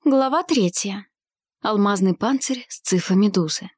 Глава 3. Алмазный панцирь сцифа медузы.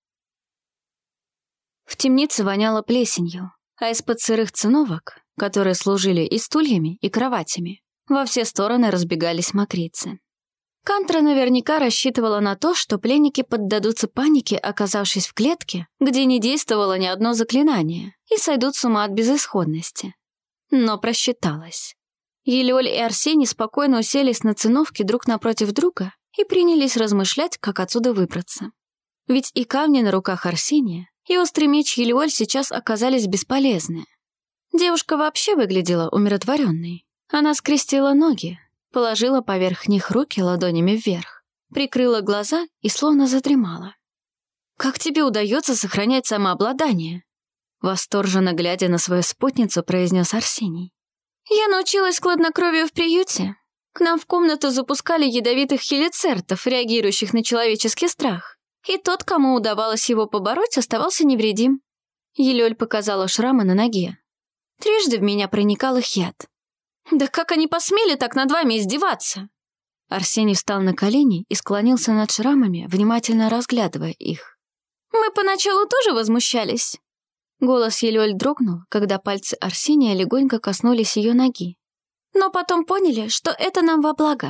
В темнице воняло плесенью, а из-под сырых циновок, которые служили и стульями, и кроватями, во все стороны разбегались мокрицы. Кантра наверняка рассчитывала на то, что пленники поддадутся панике, оказавшись в клетке, где не действовало ни одно заклинание, и сойдут с ума от безысходности. Но просчиталась. Елёль и Арсений спокойно уселись на циновке друг напротив друга и принялись размышлять, как отсюда выбраться. Ведь и камни на руках Арсения, и острый меч Елёль сейчас оказались бесполезны. Девушка вообще выглядела умиротворенной. Она скрестила ноги, положила поверх них руки ладонями вверх, прикрыла глаза и словно задремала. «Как тебе удается сохранять самообладание?» Восторженно глядя на свою спутницу, произнес Арсений. «Я научилась хладнокровию в приюте. К нам в комнату запускали ядовитых хелицертов, реагирующих на человеческий страх. И тот, кому удавалось его побороть, оставался невредим». Елёль показала шрамы на ноге. «Трижды в меня проникал их яд». «Да как они посмели так над вами издеваться?» Арсений встал на колени и склонился над шрамами, внимательно разглядывая их. «Мы поначалу тоже возмущались». Голос Елёль дрогнул, когда пальцы Арсения легонько коснулись ее ноги. «Но потом поняли, что это нам во благо».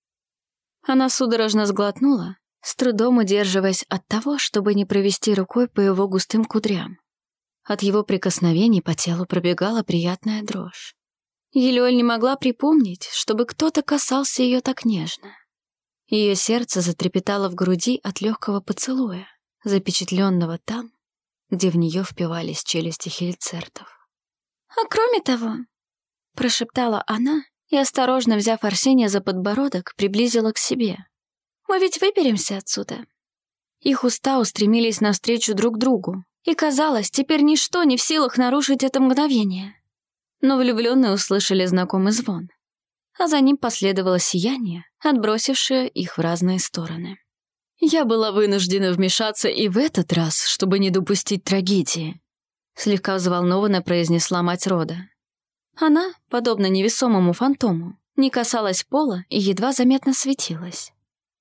Она судорожно сглотнула, с трудом удерживаясь от того, чтобы не провести рукой по его густым кудрям. От его прикосновений по телу пробегала приятная дрожь. Елёль не могла припомнить, чтобы кто-то касался ее так нежно. Ее сердце затрепетало в груди от легкого поцелуя, запечатленного там, где в нее впивались челюсти хелицертов. «А кроме того», — прошептала она и, осторожно взяв Арсения за подбородок, приблизила к себе. «Мы ведь выберемся отсюда». Их уста устремились навстречу друг другу, и, казалось, теперь ничто не в силах нарушить это мгновение. Но влюбленные услышали знакомый звон, а за ним последовало сияние, отбросившее их в разные стороны. «Я была вынуждена вмешаться и в этот раз, чтобы не допустить трагедии», слегка взволнованно произнесла мать рода. Она, подобно невесомому фантому, не касалась пола и едва заметно светилась.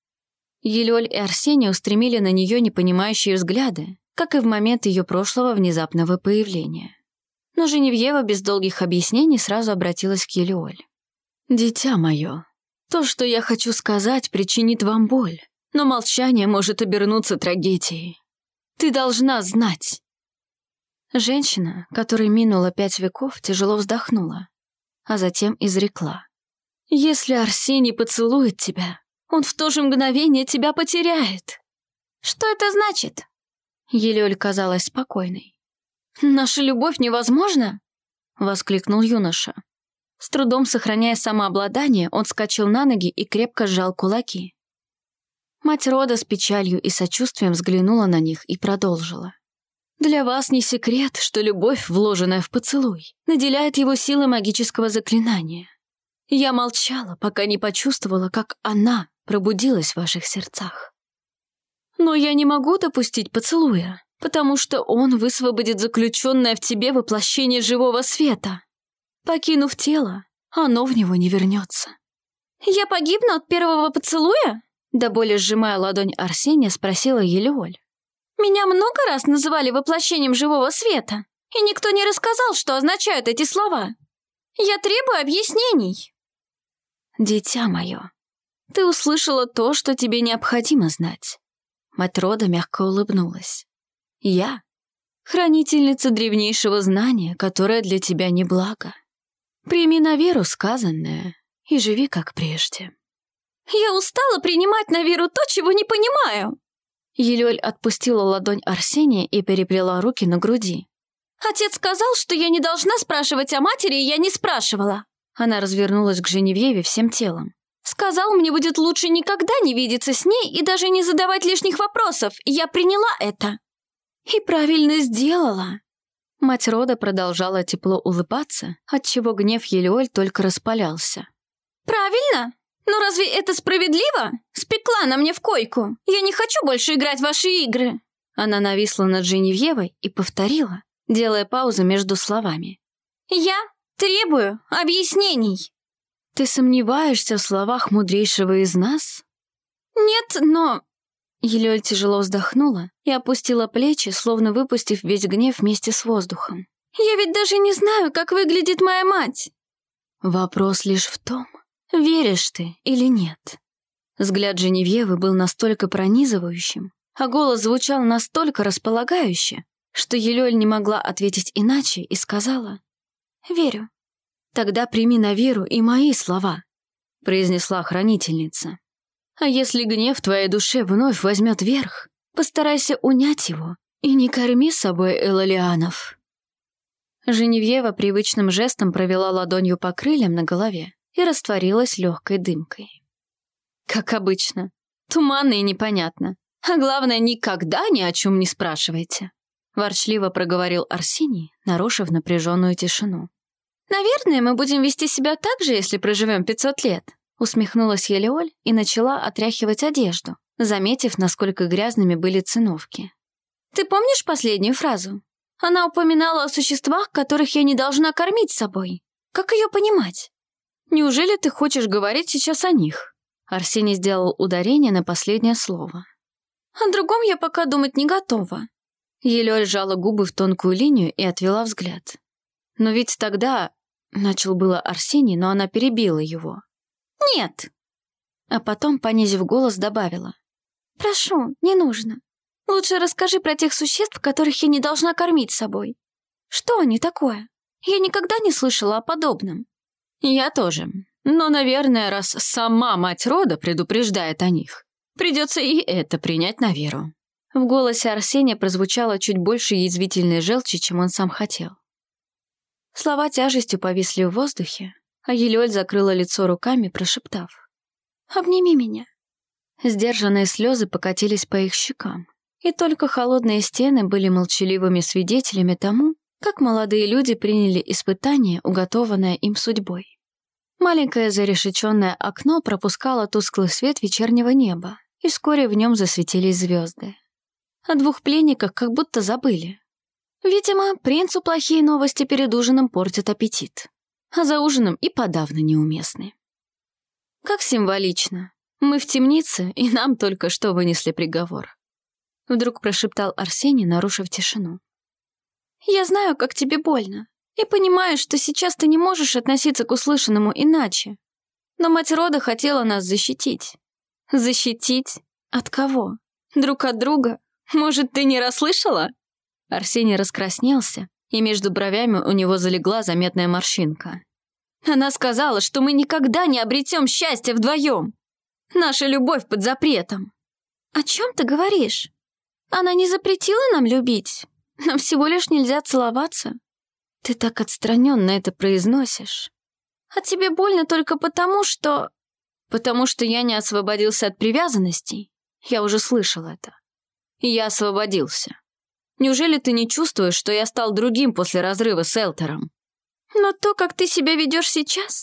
Елёль и Арсений устремили на нее непонимающие взгляды, как и в момент ее прошлого внезапного появления. Но Женевьева без долгих объяснений сразу обратилась к Елёль. «Дитя мое, то, что я хочу сказать, причинит вам боль. Но молчание может обернуться трагедией. Ты должна знать». Женщина, которой минуло 5 веков, тяжело вздохнула, а затем изрекла. «Если Арсений поцелует тебя, он в то же мгновение тебя потеряет». «Что это значит?» Елёль казалась спокойной. «Наша любовь невозможна?» — воскликнул юноша. С трудом сохраняя самообладание, он вскочил на ноги и крепко сжал кулаки. Мать рода с печалью и сочувствием взглянула на них и продолжила. «Для вас не секрет, что любовь, вложенная в поцелуй, наделяет его силой магического заклинания. Я молчала, пока не почувствовала, как она пробудилась в ваших сердцах. Но я не могу допустить поцелуя, потому что он высвободит заключенное в тебе воплощение живого света. Покинув тело, оно в него не вернется». «Я погибну от первого поцелуя?» До боли сжимая ладонь Арсения, спросила Елёль. «Меня много раз называли воплощением живого света, и никто не рассказал, что означают эти слова. Я требую объяснений». «Дитя мое, ты услышала то, что тебе необходимо знать». Мать рода мягко улыбнулась. «Я — хранительница древнейшего знания, которое для тебя не благо. Прими на веру сказанное и живи как прежде». «Я устала принимать на веру то, чего не понимаю». Елёль отпустила ладонь Арсения и переплела руки на груди. «Отец сказал, что я не должна спрашивать о матери, и я не спрашивала». Она развернулась к Женевьеве всем телом. «Сказал, мне будет лучше никогда не видеться с ней и даже не задавать лишних вопросов. Я приняла это». «И правильно сделала». Мать рода продолжала тепло улыбаться, отчего гнев Елёль только распалялся. «Правильно? Ну разве это справедливо? Спекла на мне в койку. Я не хочу больше играть в ваши игры». Она нависла над Женевьевой и повторила, делая паузу между словами. «Я требую объяснений». «Ты сомневаешься в словах мудрейшего из нас?» «Нет, но...» Елёль тяжело вздохнула и опустила плечи, словно выпустив весь гнев вместе с воздухом. «Я ведь даже не знаю, как выглядит моя мать!» Вопрос лишь в том, веришь ты или нет. Взгляд Женевьевы был настолько пронизывающим, а голос звучал настолько располагающе, что Елёль не могла ответить иначе и сказала: «Верю». «Тогда прими на веру и мои слова», — произнесла хранительница. «А если гнев в твоей душе вновь возьмет верх, постарайся унять его и не корми с собой элолианов». Женевьева привычным жестом провела ладонью по крыльям на голове и растворилась легкой дымкой. «Как обычно, туманно и непонятно. А главное, никогда ни о чем не спрашивайте», — ворчливо проговорил Арсений, нарушив напряженную тишину. «Наверное, мы будем вести себя так же, если проживем 500 лет», — усмехнулась Елеоль и начала отряхивать одежду, заметив, насколько грязными были циновки. «Ты помнишь последнюю фразу? Она упоминала о существах, которых я не должна кормить собой. Как ее понимать? Неужели ты хочешь говорить сейчас о них?» Арсений сделал ударение на последнее слово. «О другом я пока думать не готова». Елёль сжала губы в тонкую линию и отвела взгляд. «Но ведь тогда...» — начал было Арсений, но она перебила его. «Нет!» А потом, понизив голос, добавила. «Прошу, не нужно. Лучше расскажи про тех существ, которых я не должна кормить собой. Что они такое? Я никогда не слышала о подобном». «Я тоже. Но, наверное, раз сама мать рода предупреждает о них, придется и это принять на веру». В голосе Арсения прозвучало чуть больше язвительной желчи, чем он сам хотел. Слова тяжестью повисли в воздухе, а Елёль закрыла лицо руками, прошептав: «Обними меня». Сдержанные слезы покатились по их щекам, и только холодные стены были молчаливыми свидетелями тому, как молодые люди приняли испытание, уготованное им судьбой. Маленькое зарешеченное окно пропускало тусклый свет вечернего неба, и вскоре в нем засветились звезды. О двух пленниках как будто забыли. Видимо, принцу плохие новости перед ужином портят аппетит, а за ужином и подавно неуместны. Как символично. Мы в темнице, и нам только что вынесли приговор. Вдруг прошептал Арсений, нарушив тишину. «Я знаю, как тебе больно, и понимаю, что сейчас ты не можешь относиться к услышанному иначе. Но мать рода хотела нас защитить». «Защитить? От кого? Друг от друга? Может, ты не расслышала?» Арсений раскраснелся, и между бровями у него залегла заметная морщинка. «Она сказала, что мы никогда не обретем счастья вдвоем. Наша любовь под запретом». «О чем ты говоришь? Она не запретила нам любить. Нам всего лишь нельзя целоваться». «Ты так отстраненно это произносишь. А тебе больно только потому, что...» «Потому что я не освободился от привязанностей. Я уже слышал это. И я освободился. Неужели ты не чувствуешь, что я стал другим после разрыва с Элтером?» «Но то, как ты себя ведешь сейчас...»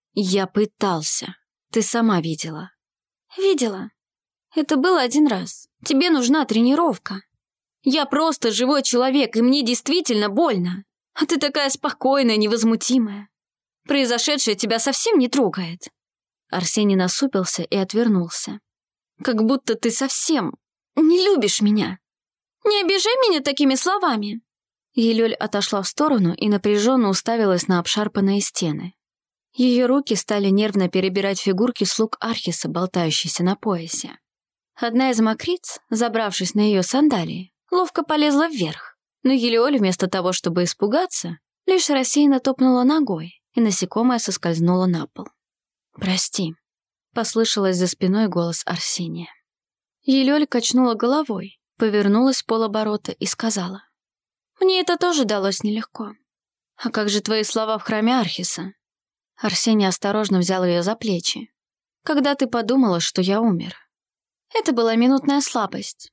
«Я пытался. Ты сама видела». «Видела. Это было один раз. Тебе нужна тренировка. Я просто живой человек, и мне действительно больно. А ты такая спокойная, невозмутимая. Произошедшее тебя совсем не трогает». Арсений насупился и отвернулся. «Как будто ты совсем не любишь меня». «Не обижай меня такими словами». Елёль отошла в сторону и напряженно уставилась на обшарпанные стены. Ее руки стали нервно перебирать фигурки слуг Архиса, болтающиеся на поясе. Одна из мокриц, забравшись на ее сандалии, ловко полезла вверх, но Елеоль вместо того, чтобы испугаться, лишь рассеянно топнула ногой, и насекомое соскользнуло на пол. «Прости», — послышалось за спиной голос Арсения. Елеоль качнула головой, повернулась в полоборота и сказала: «Мне это тоже далось нелегко. А как же твои слова в храме Архиса?» Арсений осторожно взял ее за плечи. «Когда ты подумала, что я умер?» «Это была минутная слабость».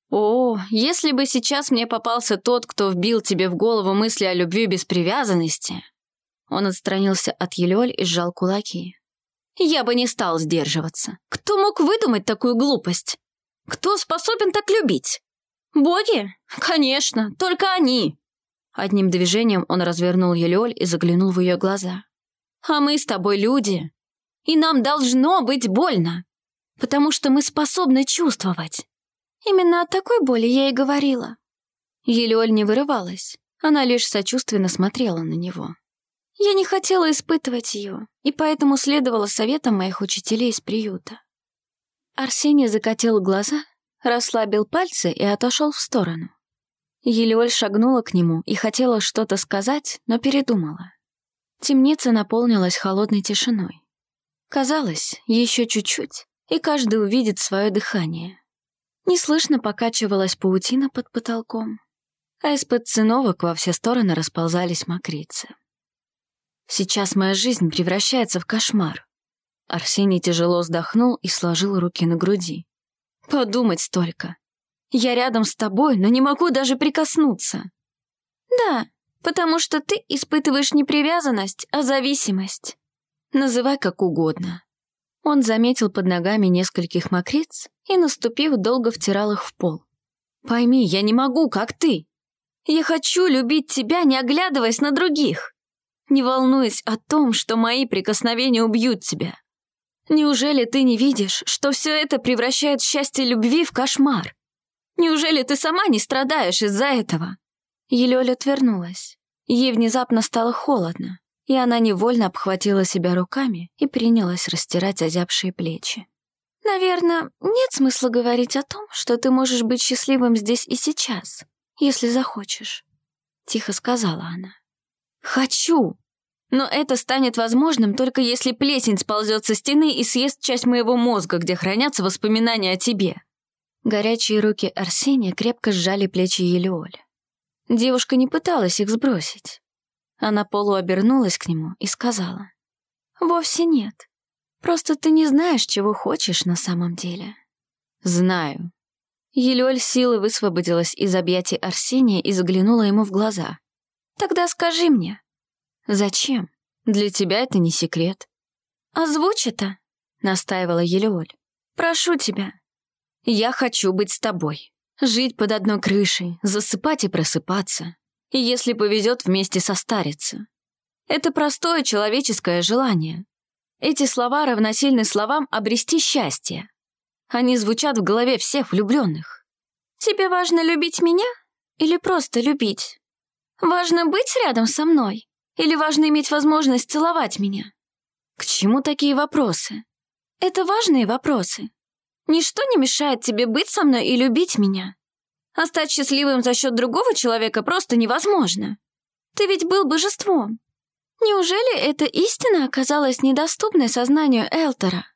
«О, если бы сейчас мне попался тот, кто вбил тебе в голову мысли о любви без привязанности...» Он отстранился от Елеоль и сжал кулаки. «Я бы не стал сдерживаться. Кто мог выдумать такую глупость? Кто способен так любить? Боги? Конечно, только они!» Одним движением он развернул Елеоль и заглянул в ее глаза. «А мы с тобой люди, и нам должно быть больно. потому что мы способны чувствовать. Именно о такой боли я и говорила. Елеоль не вырывалась, она лишь сочувственно смотрела на него. Я не хотела испытывать ее, и поэтому следовала советам моих учителей из приюта. Арсений закатил глаза, расслабил пальцы и отошел в сторону. Елеоль шагнула к нему и хотела что-то сказать, но передумала. Темница наполнилась холодной тишиной. Казалось, еще чуть-чуть, и каждый увидит свое дыхание. Неслышно покачивалась паутина под потолком, а из-под циновок во все стороны расползались мокрицы. Сейчас моя жизнь превращается в кошмар. Арсений тяжело вздохнул и сложил руки на груди. Подумать только. Я рядом с тобой, но не могу даже прикоснуться. Да, потому что ты испытываешь не привязанность, а зависимость. Называй как угодно. Он заметил под ногами нескольких мокриц и, наступив, долго втирал их в пол. Пойми, я не могу, как ты. Я хочу любить тебя, не оглядываясь на других. Не волнуясь о том, что мои прикосновения убьют тебя. Неужели ты не видишь, что все это превращает счастье любви в кошмар? Неужели ты сама не страдаешь из-за этого?» Елёля отвернулась. Ей внезапно стало холодно, и она невольно обхватила себя руками и принялась растирать озябшие плечи. «Наверное, нет смысла говорить о том, что ты можешь быть счастливым здесь и сейчас, если захочешь», — тихо сказала она. «Хочу! Но это станет возможным только если плесень сползет со стены и съест часть моего мозга, где хранятся воспоминания о тебе». Горячие руки Арсения крепко сжали плечи Елеоль. Девушка не пыталась их сбросить. Она полуобернулась к нему и сказала: «Вовсе нет. Просто ты не знаешь, чего хочешь на самом деле». «Знаю». Елеоль силой высвободилась из объятий Арсения и заглянула ему в глаза. «Тогда скажи мне». «Зачем? Для тебя это не секрет». «Озвучь это», — настаивала Елеоль. «Прошу тебя». «Я хочу быть с тобой. Жить под одной крышей, засыпать и просыпаться. И если повезет, вместе состариться. Это простое человеческое желание. Эти слова равносильны словам «обрести счастье». Они звучат в голове всех влюбленных. «Тебе важно любить меня или просто любить? Важно быть рядом со мной? Или важно иметь возможность целовать меня?» К чему такие вопросы? Это важные вопросы. Ничто не мешает тебе быть со мной и любить меня. А стать счастливым за счет другого человека просто невозможно. Ты ведь был божеством. Неужели эта истина оказалась недоступной сознанию Элтера?»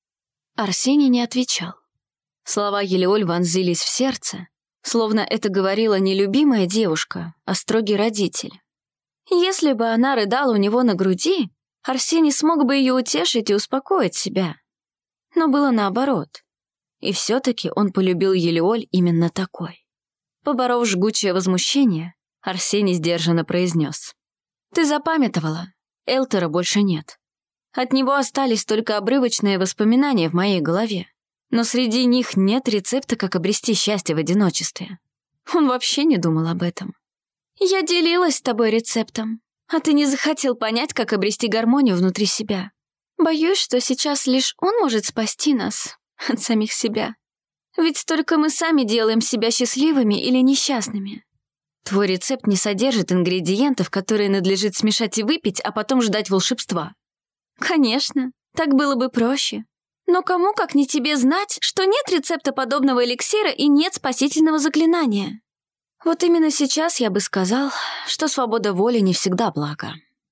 Арсений не отвечал. Слова Елеоль вонзились в сердце, словно это говорила не любимая девушка, а строгий родитель. Если бы она рыдала у него на груди, Арсений смог бы ее утешить и успокоить себя. Но было наоборот. И все-таки он полюбил Елеоль именно такой. Поборов жгучее возмущение, Арсений сдержанно произнес: «Ты запамятовала, Элтера больше нет. От него остались только обрывочные воспоминания в моей голове, но среди них нет рецепта, как обрести счастье в одиночестве. Он вообще не думал об этом. Я делилась с тобой рецептом, а ты не захотел понять, как обрести гармонию внутри себя. Боюсь, что сейчас лишь он может спасти нас от самих себя. Ведь только мы сами делаем себя счастливыми или несчастными. Твой рецепт не содержит ингредиентов, которые надлежит смешать и выпить, а потом ждать волшебства». «Конечно, так было бы проще. Но кому, как не тебе, знать, что нет рецепта подобного эликсира и нет спасительного заклинания? Вот именно сейчас я бы сказал, что свобода воли не всегда благо».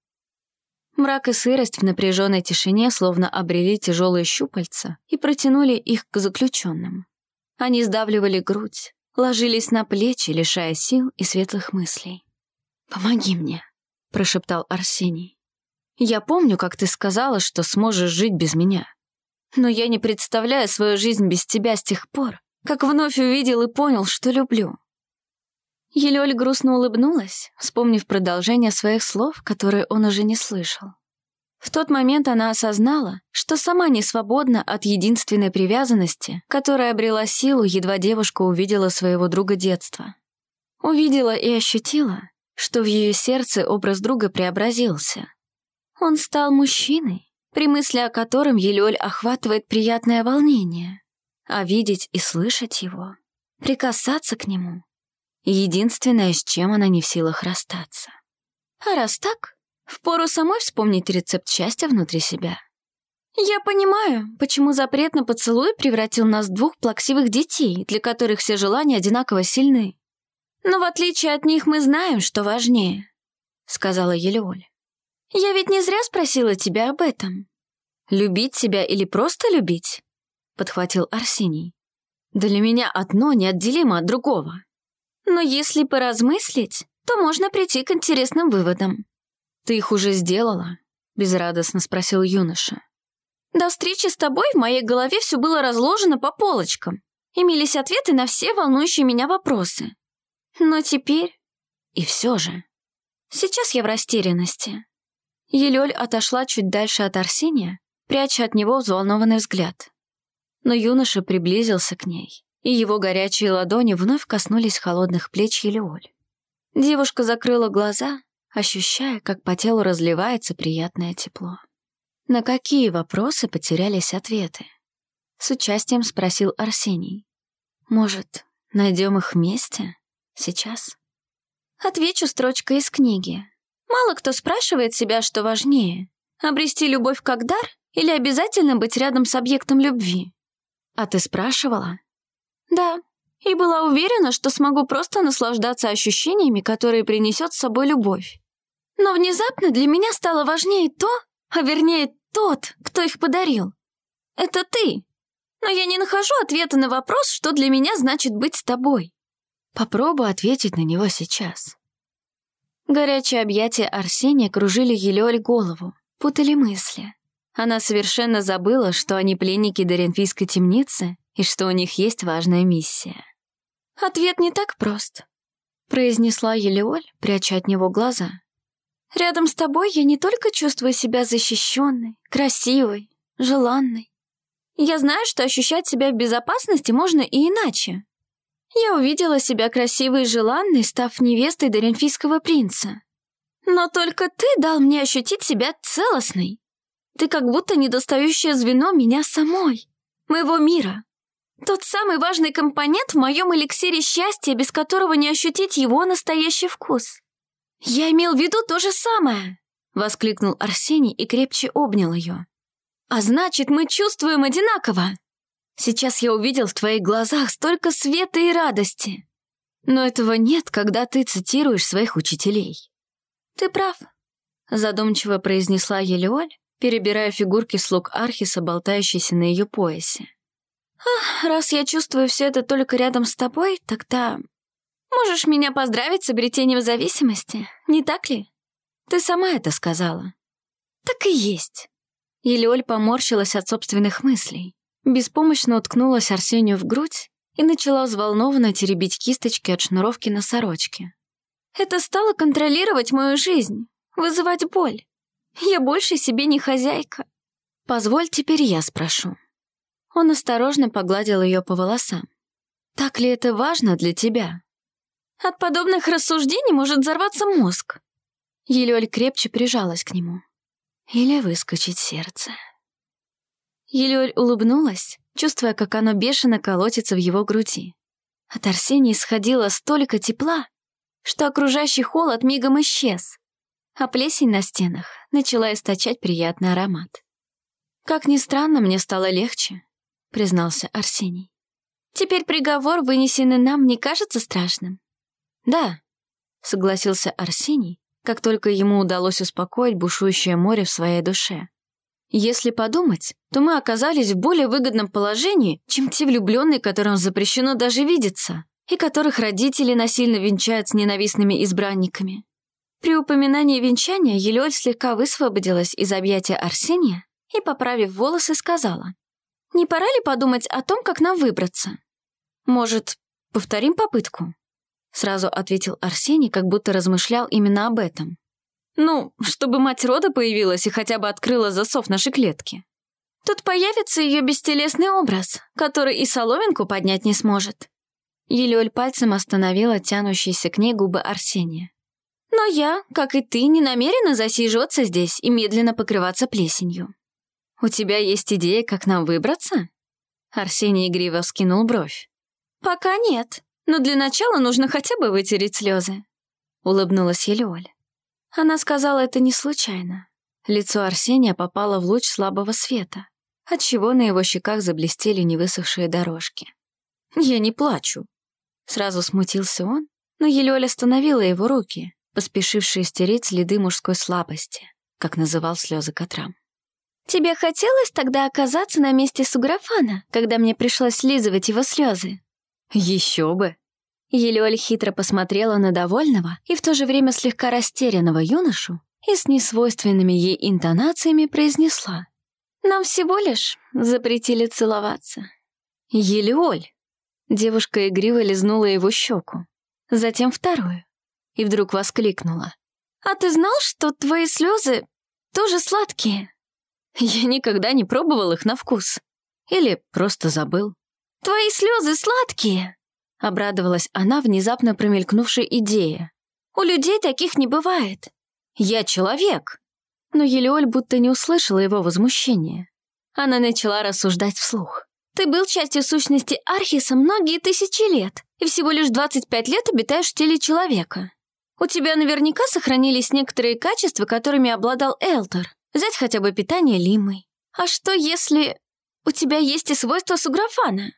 Мрак и сырость в напряженной тишине словно обрели тяжелые щупальца и протянули их к заключенным. Они сдавливали грудь, ложились на плечи, лишая сил и светлых мыслей. «Помоги мне», — прошептал Арсений. «Я помню, как ты сказала, что сможешь жить без меня. Но я не представляю свою жизнь без тебя с тех пор, как вновь увидел и понял, что люблю». Елеоль грустно улыбнулась, вспомнив продолжение своих слов, которые он уже не слышал. В тот момент она осознала, что сама не свободна от единственной привязанности, которая обрела силу, едва девушка увидела своего друга детства. Увидела и ощутила, что в ее сердце образ друга преобразился. Он стал мужчиной, при мысли о котором Елёль охватывает приятное волнение, а видеть и слышать его, прикасаться к нему — единственное, с чем она не в силах расстаться. А раз так, впору самой вспомнить рецепт счастья внутри себя. Я понимаю, почему запрет на поцелуй превратил нас в двух плаксивых детей, для которых все желания одинаково сильны. Но в отличие от них мы знаем, что важнее, — сказала Елеоль. Я ведь не зря спросила тебя об этом. Любить себя или просто любить? — подхватил Арсений. Для меня одно неотделимо от другого. Но если поразмыслить, то можно прийти к интересным выводам. Ты их уже сделала? — безрадостно спросил юноша. До встречи с тобой в моей голове все было разложено по полочкам. Имелись ответы на все волнующие меня вопросы. Но теперь... И все же... Сейчас я в растерянности. Елёль отошла чуть дальше от Арсения, пряча от него взволнованный взгляд. Но юноша приблизился к ней, и его горячие ладони вновь коснулись холодных плеч Елеоль. Девушка закрыла глаза, ощущая, как по телу разливается приятное тепло. На какие вопросы потерялись ответы? С участием спросил Арсений. Может, найдем их вместе? Сейчас? Отвечу строчкой из книги. Мало кто спрашивает себя, что важнее — обрести любовь как дар или обязательно быть рядом с объектом любви. А ты спрашивала? Да, и была уверена, что смогу просто наслаждаться ощущениями, которые принесет с собой любовь. Но внезапно для меня стало важнее то, а вернее тот, кто их подарил. Это ты. Но я не нахожу ответа на вопрос, что для меня значит быть с тобой. Попробуй ответить на него сейчас. Горячие объятия Арсения кружили Елеоль голову, путали мысли. Она совершенно забыла, что они пленники Доринфийской темницы и что у них есть важная миссия. «Ответ не так прост», — произнесла Елеоль, пряча от него глаза. «Рядом с тобой я не только чувствую себя защищенной, красивой, желанной. Я знаю, что ощущать себя в безопасности можно и иначе. Я увидела себя красивой и желанной, став невестой Доринфийского принца. Но только ты дал мне ощутить себя целостной. Ты как будто недостающее звено меня самой, моего мира. Тот самый важный компонент в моем эликсире счастья, без которого не ощутить его настоящий вкус. Я имел в виду то же самое», — воскликнул Арсений и крепче обнял ее. «А значит, мы чувствуем одинаково. Сейчас я увидел в твоих глазах столько света и радости. Но этого нет, когда ты цитируешь своих учителей». «Ты прав», — задумчиво произнесла Елеоль, перебирая фигурки слуг Архиса, болтающиеся на ее поясе. «Раз я чувствую все это только рядом с тобой, тогда можешь меня поздравить с обретением зависимости, не так ли? Ты сама это сказала». «Так и есть». Елеоль поморщилась от собственных мыслей, беспомощно уткнулась Арсению в грудь и начала взволнованно теребить кисточки от шнуровки на сорочке. «Это стало контролировать мою жизнь, вызывать боль. Я больше себе не хозяйка. Позволь, теперь я спрошу». Он осторожно погладил ее по волосам. «Так ли это важно для тебя?» «От подобных рассуждений может взорваться мозг». Елеоль крепче прижалась к нему. «Или выскочить сердце». Елеоль улыбнулась, чувствуя, как оно бешено колотится в его груди. От Арсения исходило столько тепла, что окружающий холод мигом исчез, а плесень на стенах начала источать приятный аромат. «Как ни странно, мне стало легче», — признался Арсений. «Теперь приговор, вынесенный нам, не кажется страшным?» «Да», — согласился Арсений, как только ему удалось успокоить бушующее море в своей душе. «Если подумать, то мы оказались в более выгодном положении, чем те влюбленные, которым запрещено даже видеться, и которых родители насильно венчают с ненавистными избранниками». При упоминании венчания Елеоль слегка высвободилась из объятия Арсения и, поправив волосы, сказала: «Не пора ли подумать о том, как нам выбраться?» «Может, повторим попытку?» Сразу ответил Арсений, как будто размышлял именно об этом. «Ну, чтобы мать рода появилась и хотя бы открыла засов нашей клетки. Тут появится ее бестелесный образ, который и соломинку поднять не сможет». Елеоль пальцем остановила тянущиеся к ней губы Арсения. «Но я, как и ты, не намерена засиживаться здесь и медленно покрываться плесенью. У тебя есть идея, как нам выбраться?» Арсений игриво вскинул бровь. «Пока нет, но для начала нужно хотя бы вытереть слезы», — улыбнулась Елеоль. Она сказала это не случайно. Лицо Арсения попало в луч слабого света, отчего на его щеках заблестели невысохшие дорожки. «Я не плачу», — сразу смутился он, но Елеоль остановила его руки, поспешившие стереть следы мужской слабости, как называл слезы Катрам. «Тебе хотелось тогда оказаться на месте Суграфана, когда мне пришлось слизывать его слезы?» «Еще бы!» Елеоль хитро посмотрела на довольного и в то же время слегка растерянного юношу и с несвойственными ей интонациями произнесла: «Нам всего лишь запретили целоваться». «Елеоль!» Девушка игриво лизнула его щеку, затем вторую, и вдруг воскликнула: «А ты знал, что твои слезы тоже сладкие?» «Я никогда не пробовал их на вкус. Или просто забыл». «Твои слезы сладкие!» — обрадовалась она внезапно промелькнувшей идее. «У людей таких не бывает. Я человек!» Но Елеоль будто не услышала его возмущения. Она начала рассуждать вслух. «Ты был частью сущности Архиса многие тысячи лет, и всего лишь 25 лет обитаешь в теле человека. У тебя наверняка сохранились некоторые качества, которыми обладал Элтор. Взять хотя бы питание Лимой. А что если у тебя есть и свойства Суграфана?»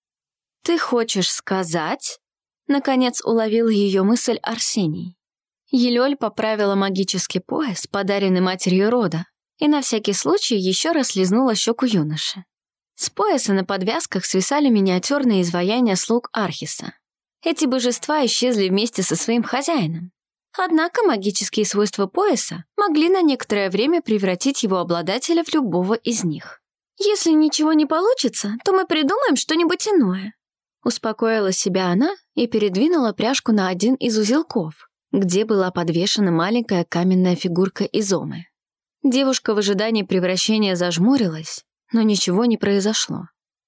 «Ты хочешь сказать?» Наконец уловил ее мысль Арсений. Елеоль поправила магический пояс, подаренный матерью рода, и на всякий случай еще раз лизнула щеку юноши. С пояса на подвязках свисали миниатюрные изваяния слуг Архиса. Эти божества исчезли вместе со своим хозяином. Однако магические свойства пояса могли на некоторое время превратить его обладателя в любого из них. «Если ничего не получится, то мы придумаем что-нибудь иное», — успокоила себя она и передвинула пряжку на один из узелков, где была подвешена маленькая каменная фигурка Изомы. Девушка в ожидании превращения зажмурилась, но ничего не произошло.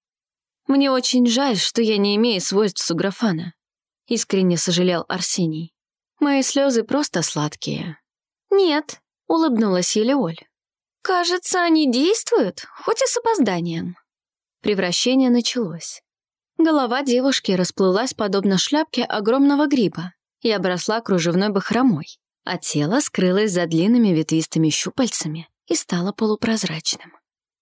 «Мне очень жаль, что я не имею свойств Суграфана», — искренне сожалел Арсений. «Мои слезы просто сладкие». «Нет», — улыбнулась Елеоль. «Кажется, они действуют, хоть и с опозданием». Превращение началось. Голова девушки расплылась подобно шляпке огромного гриба и обросла кружевной бахромой, а тело скрылось за длинными ветвистыми щупальцами и стало полупрозрачным.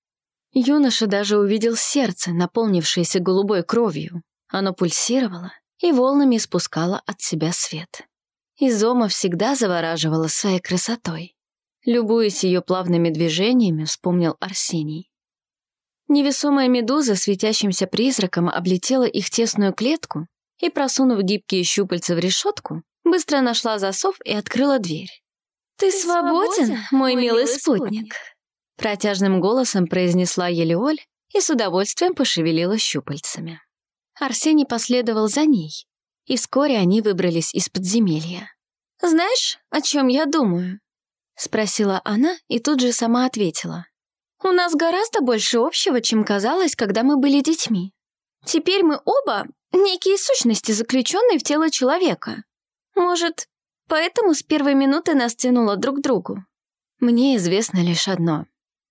Юноша даже увидел сердце, наполнившееся голубой кровью. Оно пульсировало и волнами испускало от себя свет. Изома всегда завораживала своей красотой. Любуясь ее плавными движениями, вспомнил Арсений. Невесомая медуза светящимся призраком облетела их тесную клетку и, просунув гибкие щупальца в решетку, быстро нашла засов и открыла дверь. «Ты свободен, мой милый спутник», — протяжным голосом произнесла Елеоль и с удовольствием пошевелила щупальцами. Арсений последовал за ней, и вскоре они выбрались из подземелья. «Знаешь, о чем я думаю?» — спросила она и тут же сама ответила. «У нас гораздо больше общего, чем казалось, когда мы были детьми. Теперь мы оба некие сущности, заключенные в тело человека. Может, поэтому с первой минуты нас тянуло друг к другу? Мне известно лишь одно.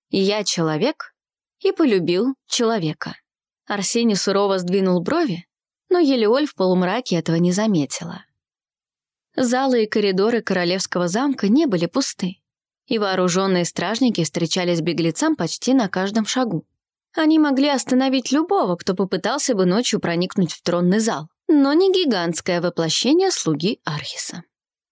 Я человек и полюбил человека». Арсений сурово сдвинул брови, но Елеоль в полумраке этого не заметила. Залы и коридоры королевского замка не были пусты, и вооруженные стражники встречались беглецам почти на каждом шагу. Они могли остановить любого, кто попытался бы ночью проникнуть в тронный зал, но не гигантское воплощение слуги Архиса.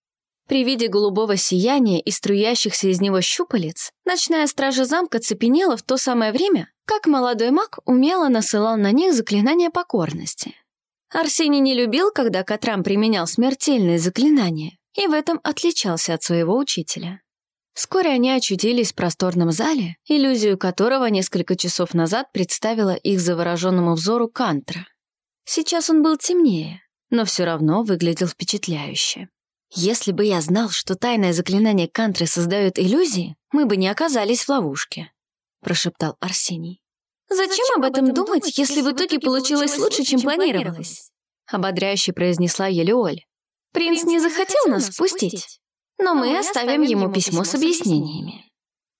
При виде голубого сияния и струящихся из него щупалец, ночная стража замка цепенела в то самое время, как молодой маг умело насылал на них заклинания покорности. Арсений не любил, когда Катрам применял смертельные заклинания, и в этом отличался от своего учителя. Вскоре они очутились в просторном зале, иллюзию которого несколько часов назад представила их завороженному взору Кантра. Сейчас он был темнее, но все равно выглядел впечатляюще. «Если бы я знал, что тайное заклинание Кантры создает иллюзии, мы бы не оказались в ловушке», — прошептал Арсений. «Зачем об этом думать, если в итоге получилось лучше, чем планировалось?» — ободряюще произнесла Елеоль. «Принц не захотел нас впустить, но мы оставим ему письмо с объяснениями».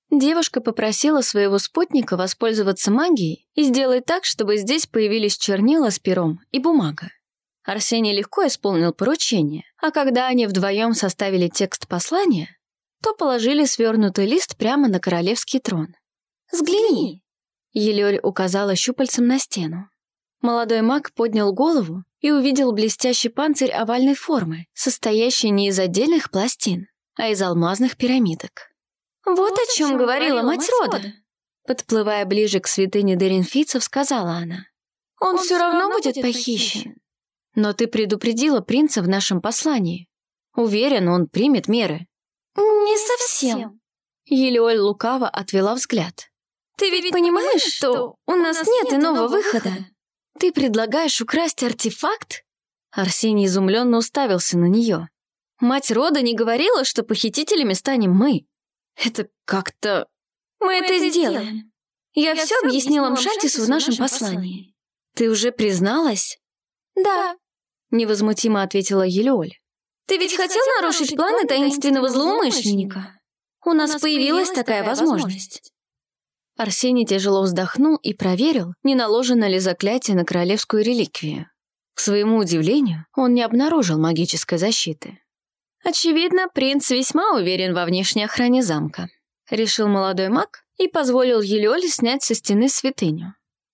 Девушка попросила своего спутника воспользоваться магией и сделать так, чтобы здесь появились чернила с пером и бумага. Арсений легко исполнил поручение, а когда они вдвоем составили текст послания, то положили свернутый лист прямо на королевский трон. «Взгляни!» Елёль указала щупальцем на стену. Молодой маг поднял голову и увидел блестящий панцирь овальной формы, состоящий не из отдельных пластин, а из алмазных пирамидок. «Вот о чем говорила мать рода!» Подплывая ближе к святыне деренфийцев, сказала она. «Он все равно будет похищен. Но ты предупредила принца в нашем послании. Уверен, он примет меры». «Не совсем». Елеоль лукаво отвела взгляд. «Ты ведь понимаешь, что у нас нет иного выхода? Ты предлагаешь украсть артефакт?» Арсений изумленно уставился на нее. «Мать рода не говорила, что похитителями станем мы. Это как-то...» «Мы это сделаем. Я все объяснила Мшантису в нашем послании». «Ты уже призналась?» «Да», — невозмутимо ответила Елеоль. «Ты ведь хотел нарушить планы таинственного злоумышленника? У нас появилась такая возможность». Арсений тяжело вздохнул и проверил, не наложено ли заклятие на королевскую реликвию. К своему удивлению, он не обнаружил магической защиты. Очевидно, принц весьма уверен во внешней охране замка. Решил молодой маг и позволил Елеоле снять со стены святыню.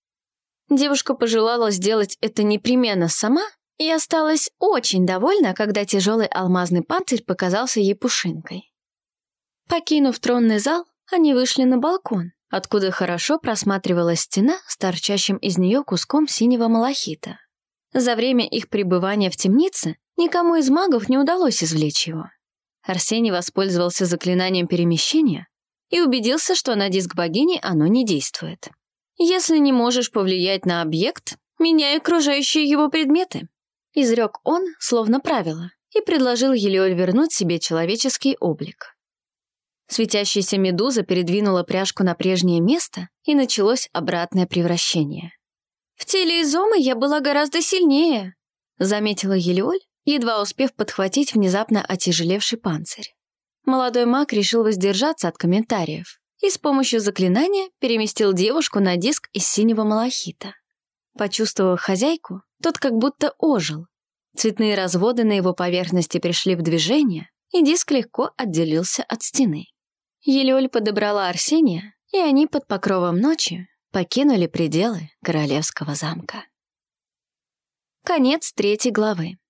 Девушка пожелала сделать это непременно сама и осталась очень довольна, когда тяжелый алмазный панцирь показался ей пушинкой. Покинув тронный зал, они вышли на балкон, откуда хорошо просматривалась стена с торчащим из нее куском синего малахита. За время их пребывания в темнице никому из магов не удалось извлечь его. Арсений воспользовался заклинанием перемещения и убедился, что на диск богини оно не действует. «Если не можешь повлиять на объект, меняй окружающие его предметы», изрек он, словно правило, и предложил Елеоль вернуть себе человеческий облик. Светящаяся медуза передвинула пряжку на прежнее место, и началось обратное превращение. «В теле Изомы я была гораздо сильнее», — заметила Елеоль, едва успев подхватить внезапно отяжелевший панцирь. Молодой маг решил воздержаться от комментариев и с помощью заклинания переместил девушку на диск из синего малахита. Почувствовав хозяйку, тот как будто ожил. Цветные разводы на его поверхности пришли в движение, и диск легко отделился от стены. Елеоль подобрала Арсения, и они под покровом ночи покинули пределы королевского замка. Конец 3 главы.